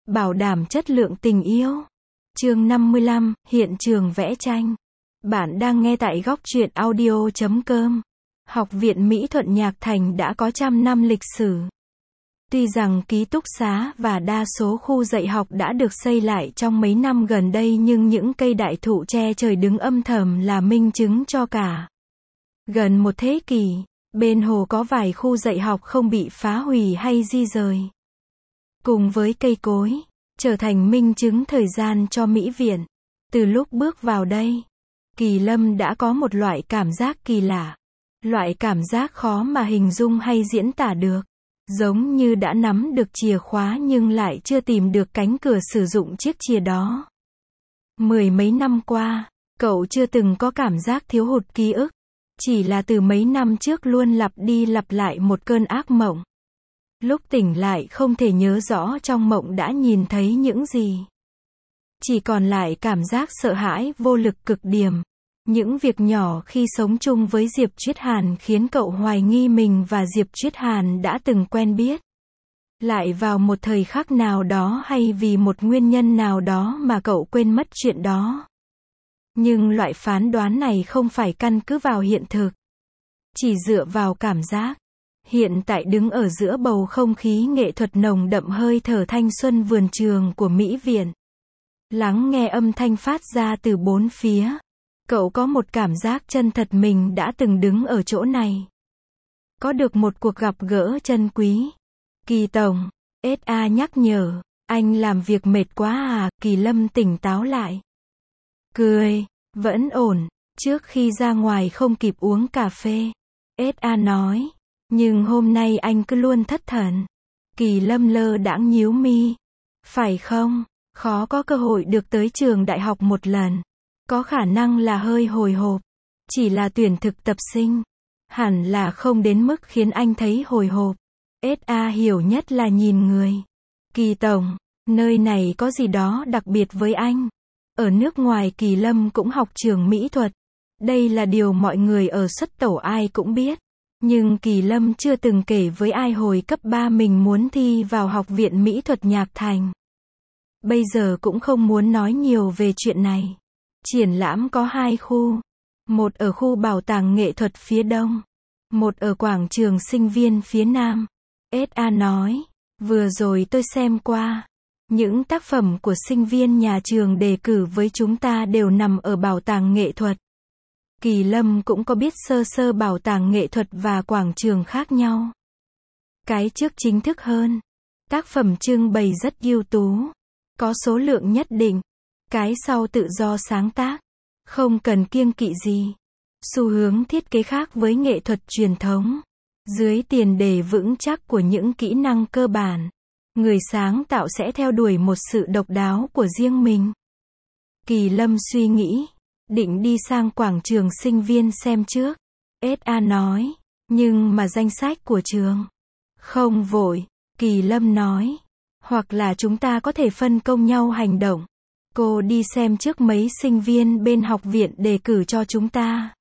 bảo đảm chất lượng tình yêu. Chương 55, hiện trường vẽ tranh. Bạn đang nghe tại góc truyện audio.com. Học viện Mỹ thuật Nhạc Thành đã có trăm năm lịch sử. Tuy rằng ký túc xá và đa số khu dạy học đã được xây lại trong mấy năm gần đây, nhưng những cây đại thụ che trời đứng âm thầm là minh chứng cho cả. Gần một thế kỷ, bên hồ có vài khu dạy học không bị phá hủy hay di rời. Cùng với cây cối, trở thành minh chứng thời gian cho Mỹ viện. Từ lúc bước vào đây, Kỳ Lâm đã có một loại cảm giác kỳ lạ. Loại cảm giác khó mà hình dung hay diễn tả được. Giống như đã nắm được chìa khóa nhưng lại chưa tìm được cánh cửa sử dụng chiếc chìa đó. Mười mấy năm qua, cậu chưa từng có cảm giác thiếu hụt ký ức. Chỉ là từ mấy năm trước luôn lặp đi lặp lại một cơn ác mộng. Lúc tỉnh lại không thể nhớ rõ trong mộng đã nhìn thấy những gì. Chỉ còn lại cảm giác sợ hãi vô lực cực điểm. Những việc nhỏ khi sống chung với Diệp Triết Hàn khiến cậu hoài nghi mình và Diệp Triết Hàn đã từng quen biết. Lại vào một thời khắc nào đó hay vì một nguyên nhân nào đó mà cậu quên mất chuyện đó. Nhưng loại phán đoán này không phải căn cứ vào hiện thực. Chỉ dựa vào cảm giác. Hiện tại đứng ở giữa bầu không khí nghệ thuật nồng đậm hơi thở thanh xuân vườn trường của Mỹ viện. Lắng nghe âm thanh phát ra từ bốn phía. Cậu có một cảm giác chân thật mình đã từng đứng ở chỗ này. Có được một cuộc gặp gỡ chân quý. Kỳ Tổng, SA nhắc nhở, anh làm việc mệt quá à, Kỳ Lâm tỉnh táo lại. Cười, vẫn ổn, trước khi ra ngoài không kịp uống cà phê. SA nói, nhưng hôm nay anh cứ luôn thất thần. Kỳ Lâm lơ đãng nhíu mi. Phải không, khó có cơ hội được tới trường đại học một lần. Có khả năng là hơi hồi hộp. Chỉ là tuyển thực tập sinh. Hẳn là không đến mức khiến anh thấy hồi hộp. SA hiểu nhất là nhìn người. Kỳ Tổng, nơi này có gì đó đặc biệt với anh. Ở nước ngoài Kỳ Lâm cũng học trường mỹ thuật. Đây là điều mọi người ở xuất tẩu ai cũng biết. Nhưng Kỳ Lâm chưa từng kể với ai hồi cấp 3 mình muốn thi vào Học viện Mỹ thuật Nhạc Thành. Bây giờ cũng không muốn nói nhiều về chuyện này. Triển lãm có hai khu. Một ở khu bảo tàng nghệ thuật phía đông. Một ở quảng trường sinh viên phía nam. SA nói, vừa rồi tôi xem qua. Những tác phẩm của sinh viên nhà trường đề cử với chúng ta đều nằm ở bảo tàng nghệ thuật. Kỳ Lâm cũng có biết sơ sơ bảo tàng nghệ thuật và quảng trường khác nhau. Cái trước chính thức hơn. Tác phẩm trưng bày rất ưu tú. Có số lượng nhất định. Cái sau tự do sáng tác. Không cần kiêng kỵ gì. Xu hướng thiết kế khác với nghệ thuật truyền thống. Dưới tiền đề vững chắc của những kỹ năng cơ bản. Người sáng tạo sẽ theo đuổi một sự độc đáo của riêng mình. Kỳ Lâm suy nghĩ. Định đi sang quảng trường sinh viên xem trước. SA nói. Nhưng mà danh sách của trường. Không vội. Kỳ Lâm nói. Hoặc là chúng ta có thể phân công nhau hành động. Cô đi xem trước mấy sinh viên bên học viện đề cử cho chúng ta.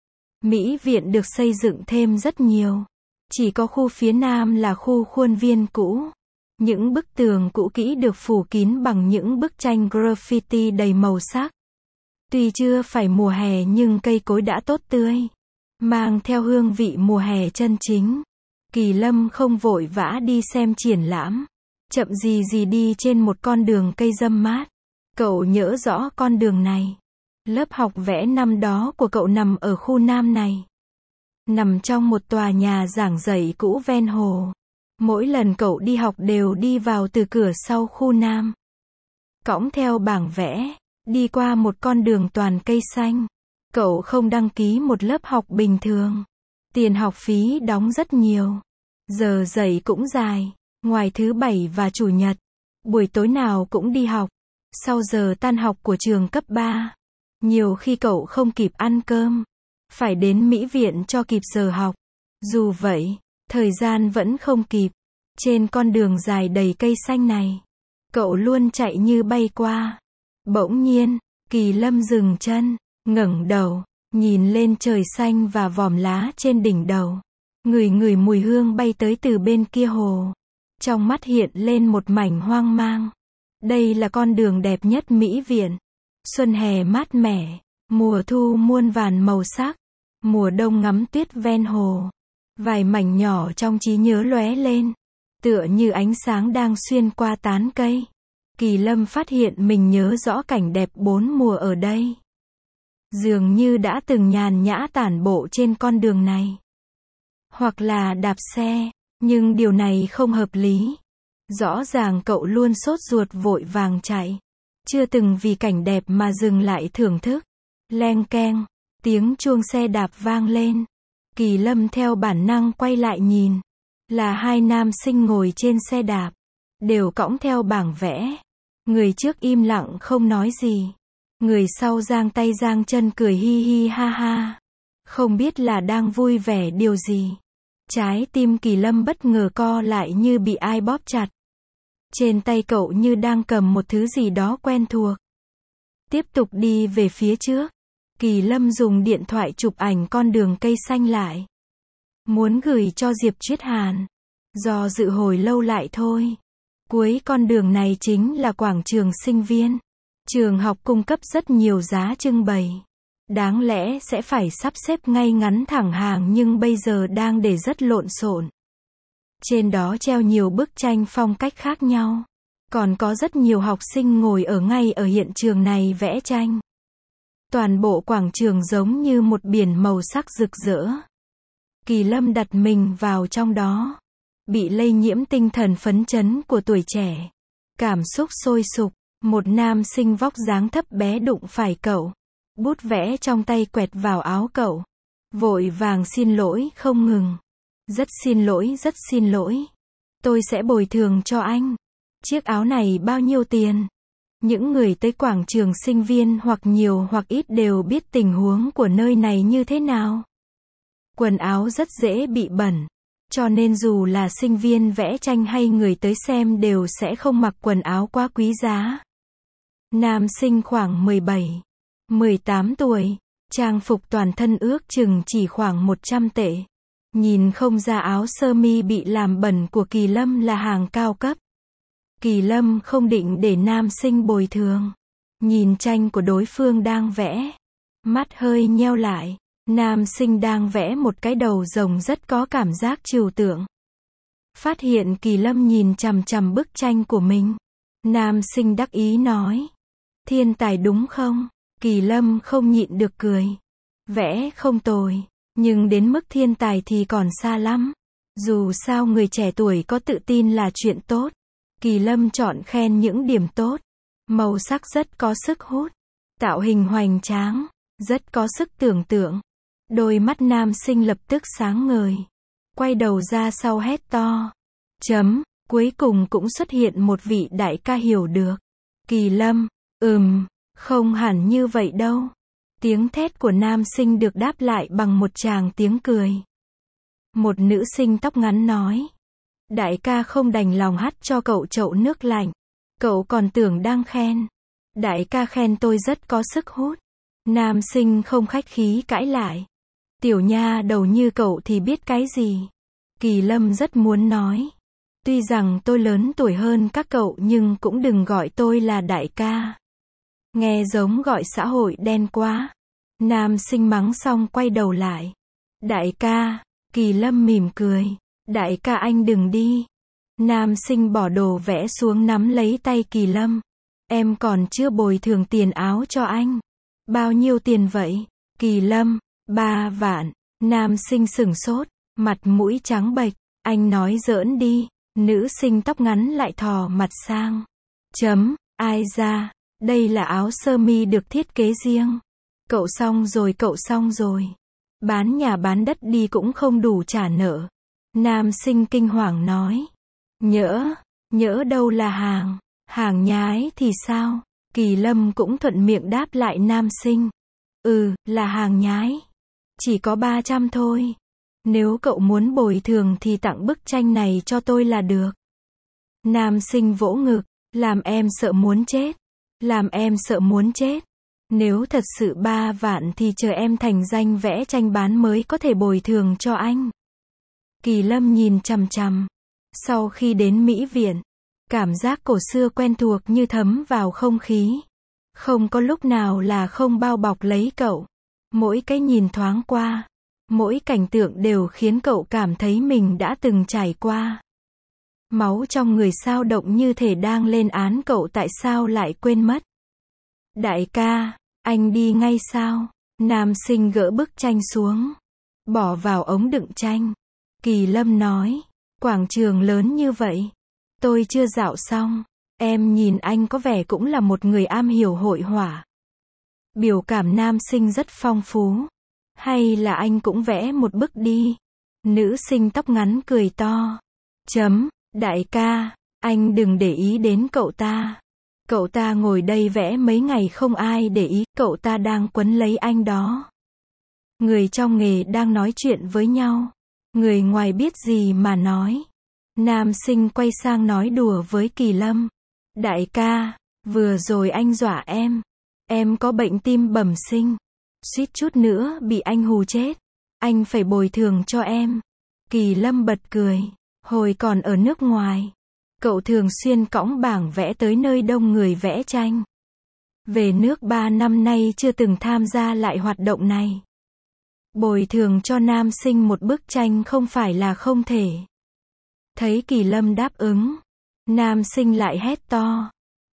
Mỹ viện được xây dựng thêm rất nhiều. Chỉ có khu phía nam là khu khuôn viên cũ. Những bức tường cũ kỹ được phủ kín bằng những bức tranh graffiti đầy màu sắc. Tuy chưa phải mùa hè nhưng cây cối đã tốt tươi. Mang theo hương vị mùa hè chân chính. Kỳ Lâm không vội vã đi xem triển lãm. Chậm gì gì đi trên một con đường cây râm mát. Cậu nhớ rõ con đường này. Lớp học vẽ năm đó của cậu nằm ở khu nam này. Nằm trong một tòa nhà giảng dạy cũ ven hồ. Mỗi lần cậu đi học đều đi vào từ cửa sau khu nam. Cõng theo bảng vẽ. Đi qua một con đường toàn cây xanh. Cậu không đăng ký một lớp học bình thường. Tiền học phí đóng rất nhiều. Giờ dạy cũng dài. Ngoài thứ bảy và chủ nhật. Buổi tối nào cũng đi học. Sau giờ tan học của trường cấp 3. Nhiều khi cậu không kịp ăn cơm. Phải đến Mỹ viện cho kịp giờ học. Dù vậy, thời gian vẫn không kịp. Trên con đường dài đầy cây xanh này. Cậu luôn chạy như bay qua. Bỗng nhiên, Kỳ Lâm dừng chân, ngẩng đầu, nhìn lên trời xanh và vòm lá trên đỉnh đầu. Ngửi mùi hương bay tới từ bên kia hồ. Trong mắt hiện lên một mảnh hoang mang. Đây là con đường đẹp nhất Mỹ Viện. Xuân hè mát mẻ, mùa thu muôn vàn màu sắc, mùa đông ngắm tuyết ven hồ. Vài mảnh nhỏ trong trí nhớ lóe lên, tựa như ánh sáng đang xuyên qua tán cây. Kỳ Lâm phát hiện mình nhớ rõ cảnh đẹp bốn mùa ở đây. Dường như đã từng nhàn nhã tản bộ trên con đường này. Hoặc là đạp xe, nhưng điều này không hợp lý. Rõ ràng cậu luôn sốt ruột vội vàng chạy. Chưa từng vì cảnh đẹp mà dừng lại thưởng thức. Leng keng, tiếng chuông xe đạp vang lên. Kỳ Lâm theo bản năng quay lại nhìn. Là hai nam sinh ngồi trên xe đạp. Đều cõng theo bảng vẽ. Người trước im lặng không nói gì. Người sau giang tay giang chân cười hi hi ha ha. Không biết là đang vui vẻ điều gì. Trái tim Kỳ Lâm bất ngờ co lại như bị ai bóp chặt. Trên tay cậu như đang cầm một thứ gì đó quen thuộc. Tiếp tục đi về phía trước. Kỳ Lâm dùng điện thoại chụp ảnh con đường cây xanh lại. Muốn gửi cho Diệp Triết Hàn. Do dự hồi lâu lại thôi. Cuối con đường này chính là quảng trường sinh viên. Trường học cung cấp rất nhiều giá trưng bày. Đáng lẽ sẽ phải sắp xếp ngay ngắn thẳng hàng nhưng bây giờ đang để rất lộn xộn. Trên đó treo nhiều bức tranh phong cách khác nhau. Còn có rất nhiều học sinh ngồi ở ngay ở hiện trường này vẽ tranh. Toàn bộ quảng trường giống như một biển màu sắc rực rỡ. Kỳ Lâm đặt mình vào trong đó. Bị lây nhiễm tinh thần phấn chấn của tuổi trẻ. Cảm xúc sôi sục. Một nam sinh vóc dáng thấp bé đụng phải cậu. Bút vẽ trong tay quẹt vào áo cậu. Vội vàng xin lỗi không ngừng. Rất xin lỗi. Tôi sẽ bồi thường cho anh. Chiếc áo này bao nhiêu tiền? Những người tới quảng trường sinh viên hoặc nhiều hoặc ít đều biết tình huống của nơi này như thế nào. Quần áo rất dễ bị bẩn. Cho nên dù là sinh viên vẽ tranh hay người tới xem đều sẽ không mặc quần áo quá quý giá. Nam sinh khoảng 17, 18 tuổi. Trang phục toàn thân ước chừng chỉ khoảng 100 tệ. Nhìn không ra áo sơ mi bị làm bẩn của Kỳ Lâm là hàng cao cấp. Kỳ Lâm không định để nam sinh bồi thường. Nhìn tranh của đối phương đang vẽ. Mắt hơi nheo lại. Nam sinh đang vẽ một cái đầu rồng rất có cảm giác trừu tượng. Phát hiện Kỳ Lâm nhìn chằm chằm bức tranh của mình. Nam sinh đắc ý nói. Thiên tài đúng không? Kỳ Lâm không nhịn được cười. Vẽ không tồi. Nhưng đến mức thiên tài thì còn xa lắm. Dù sao người trẻ tuổi có tự tin là chuyện tốt. Kỳ Lâm chọn khen những điểm tốt. Màu sắc rất có sức hút. Tạo hình hoành tráng. Rất có sức tưởng tượng. Đôi mắt nam sinh lập tức sáng ngời. Quay đầu ra sau hét to. Cuối cùng cũng xuất hiện một vị đại ca hiểu được. Kỳ Lâm, không hẳn như vậy đâu. Tiếng thét của nam sinh được đáp lại bằng một tràng tiếng cười. Một nữ sinh tóc ngắn nói. Đại ca không đành lòng hắt cho cậu chậu nước lạnh. Cậu còn tưởng đang khen. Đại ca khen tôi rất có sức hút. Nam sinh không khách khí cãi lại. Tiểu nha đầu như cậu thì biết cái gì. Kỳ Lâm rất muốn nói. Tuy rằng tôi lớn tuổi hơn các cậu nhưng cũng đừng gọi tôi là đại ca. Nghe giống gọi xã hội đen quá. Nam sinh mắng xong quay đầu lại. Đại ca, Kỳ Lâm mỉm cười. Đại ca anh đừng đi. Nam sinh bỏ đồ vẽ xuống nắm lấy tay Kỳ Lâm. Em còn chưa bồi thường tiền áo cho anh. Bao nhiêu tiền vậy? Kỳ Lâm, 3 vạn. Nam sinh sửng sốt, mặt mũi trắng bệch. Anh nói giỡn đi. Nữ sinh tóc ngắn lại thò mặt sang. Ai ra, đây là áo sơ mi được thiết kế riêng. Cậu xong rồi. Bán nhà bán đất đi cũng không đủ trả nợ. Nam sinh kinh hoàng nói. Nhỡ đâu là hàng nhái thì sao? Kỳ Lâm cũng thuận miệng đáp lại nam sinh. Là hàng nhái. Chỉ có 300 thôi. Nếu cậu muốn bồi thường thì tặng bức tranh này cho tôi là được. Nam sinh vỗ ngực. Làm em sợ muốn chết. Nếu thật sự 3 vạn thì chờ em thành danh vẽ tranh bán mới có thể bồi thường cho anh. Kỳ Lâm nhìn chằm chằm. Sau khi đến Mỹ Viện, Cảm giác cổ xưa quen thuộc như thấm vào không khí. Không có lúc nào là không bao bọc lấy cậu. Mỗi cái nhìn thoáng qua, mỗi cảnh tượng đều khiến cậu cảm thấy mình đã từng trải qua. Máu trong người sao động như thể đang lên án cậu tại sao lại quên mất. Đại ca, anh đi ngay sao? Nam sinh gỡ bức tranh xuống, bỏ vào ống đựng tranh. Kỳ Lâm nói, quảng trường lớn như vậy, tôi chưa dạo xong. Em nhìn anh có vẻ cũng là một người am hiểu hội họa. Biểu cảm nam sinh rất phong phú. Hay là anh cũng vẽ một bức đi. Nữ sinh tóc ngắn cười to. Đại ca, anh đừng để ý đến cậu ta. Cậu ta ngồi đây vẽ mấy ngày không ai để ý, cậu ta đang quấn lấy anh đó. Người trong nghề đang nói chuyện với nhau. Người ngoài biết gì mà nói. Nam sinh quay sang nói đùa với Kỳ Lâm. Đại ca, vừa rồi anh dọa em. Em có bệnh tim bẩm sinh. Suýt chút nữa bị anh hù chết. Anh phải bồi thường cho em. Kỳ Lâm bật cười. Hồi còn ở nước ngoài, cậu thường xuyên cõng bảng vẽ tới nơi đông người vẽ tranh. Về nước 3 năm nay chưa từng tham gia lại hoạt động này. Bồi thường cho nam sinh một bức tranh không phải là không thể. Thấy Kỳ Lâm đáp ứng, nam sinh lại hét to.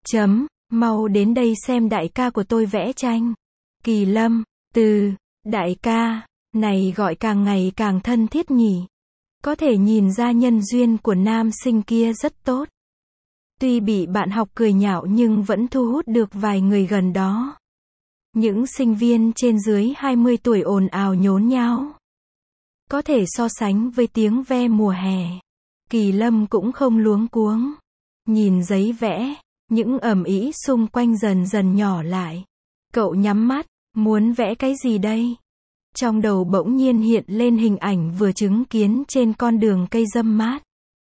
Mau đến đây xem đại ca của tôi vẽ tranh. Kỳ Lâm, đại ca, này gọi càng ngày càng thân thiết nhỉ. Có thể nhìn ra nhân duyên của nam sinh kia rất tốt. Tuy bị bạn học cười nhạo nhưng vẫn thu hút được vài người gần đó. Những sinh viên trên dưới 20 tuổi ồn ào nhốn nháo. Có thể so sánh với tiếng ve mùa hè. Kỳ Lâm cũng không luống cuống. Nhìn giấy vẽ, những ầm ĩ xung quanh dần dần nhỏ lại. Cậu nhắm mắt, muốn vẽ cái gì đây? Trong đầu bỗng nhiên hiện lên hình ảnh vừa chứng kiến trên con đường cây râm mát.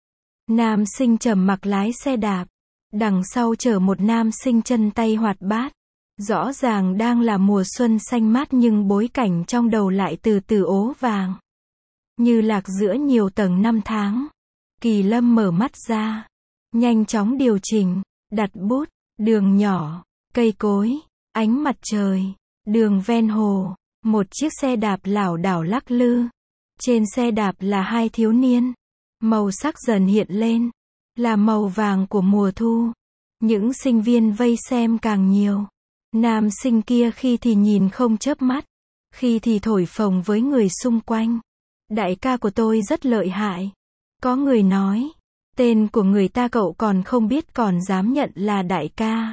Nam sinh trầm mặc lái xe đạp. Đằng sau chở một nam sinh chân tay hoạt bát. Rõ ràng đang là mùa xuân xanh mát nhưng bối cảnh trong đầu lại từ từ ố vàng. Như lạc giữa nhiều tầng năm tháng. Kỳ Lâm mở mắt ra. Nhanh chóng điều chỉnh. Đặt bút. Đường nhỏ. Cây cối. Ánh mặt trời. Đường ven hồ. Một chiếc xe đạp lảo đảo lắc lư. Trên xe đạp là hai thiếu niên. Màu sắc dần hiện lên. Là màu vàng của mùa thu. Những sinh viên vây xem càng nhiều. Nam sinh kia khi thì nhìn không chớp mắt. Khi thì thổi phồng với người xung quanh. Đại ca của tôi rất lợi hại. Có người nói. Tên của người ta cậu còn không biết còn dám nhận là đại ca.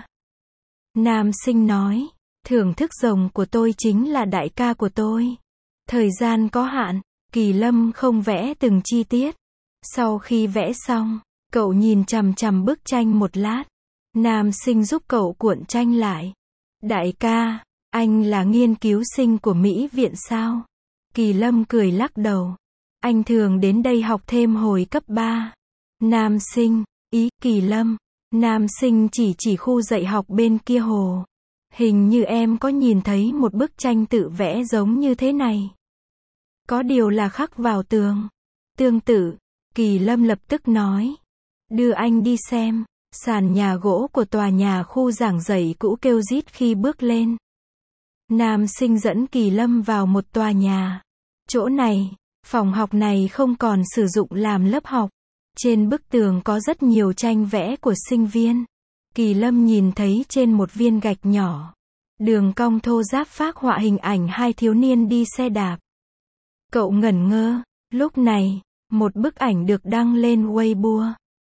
Nam sinh nói. Thưởng thức rồng của tôi chính là đại ca của tôi. Thời gian có hạn, Kỳ Lâm không vẽ từng chi tiết. Sau khi vẽ xong, cậu nhìn chằm chằm bức tranh một lát. Nam sinh giúp cậu cuộn tranh lại. Đại ca, anh là nghiên cứu sinh của Mỹ viện sao? Kỳ Lâm cười lắc đầu. Anh thường đến đây học thêm hồi cấp 3. Nam sinh, Kỳ Lâm. Nam sinh chỉ khu dạy học bên kia hồ. Hình như em có nhìn thấy một bức tranh tự vẽ giống như thế này. Có điều là khắc vào tường. Tương tự, Kỳ Lâm lập tức nói. Đưa anh đi xem. Sàn nhà gỗ của tòa nhà khu giảng dạy cũ kêu rít khi bước lên. Nam sinh dẫn Kỳ Lâm vào một tòa nhà. Chỗ này, phòng học này không còn sử dụng làm lớp học. Trên bức tường có rất nhiều tranh vẽ của sinh viên. Kỳ Lâm nhìn thấy trên một viên gạch nhỏ. Đường cong thô ráp phác họa hình ảnh hai thiếu niên đi xe đạp. Cậu ngẩn ngơ. Lúc này, một bức ảnh được đăng lên Weibo.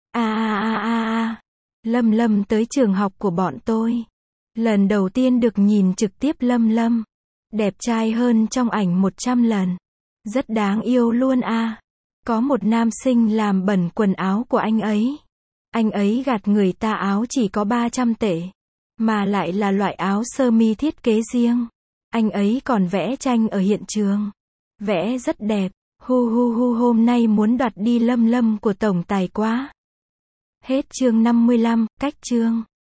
Lâm tới trường học của bọn tôi. Lần đầu tiên được nhìn trực tiếp Lâm. Đẹp trai hơn trong ảnh 100 lần. Rất đáng yêu luôn à. Có một nam sinh làm bẩn quần áo của anh ấy. Anh ấy gạt người ta áo chỉ có 300 tệ. Mà lại là loại áo sơ mi thiết kế riêng. Anh ấy còn vẽ tranh ở hiện trường. Vẽ rất đẹp. Hôm nay muốn đoạt đi Lâm của tổng tài quá. Hết chương 55, cách chương.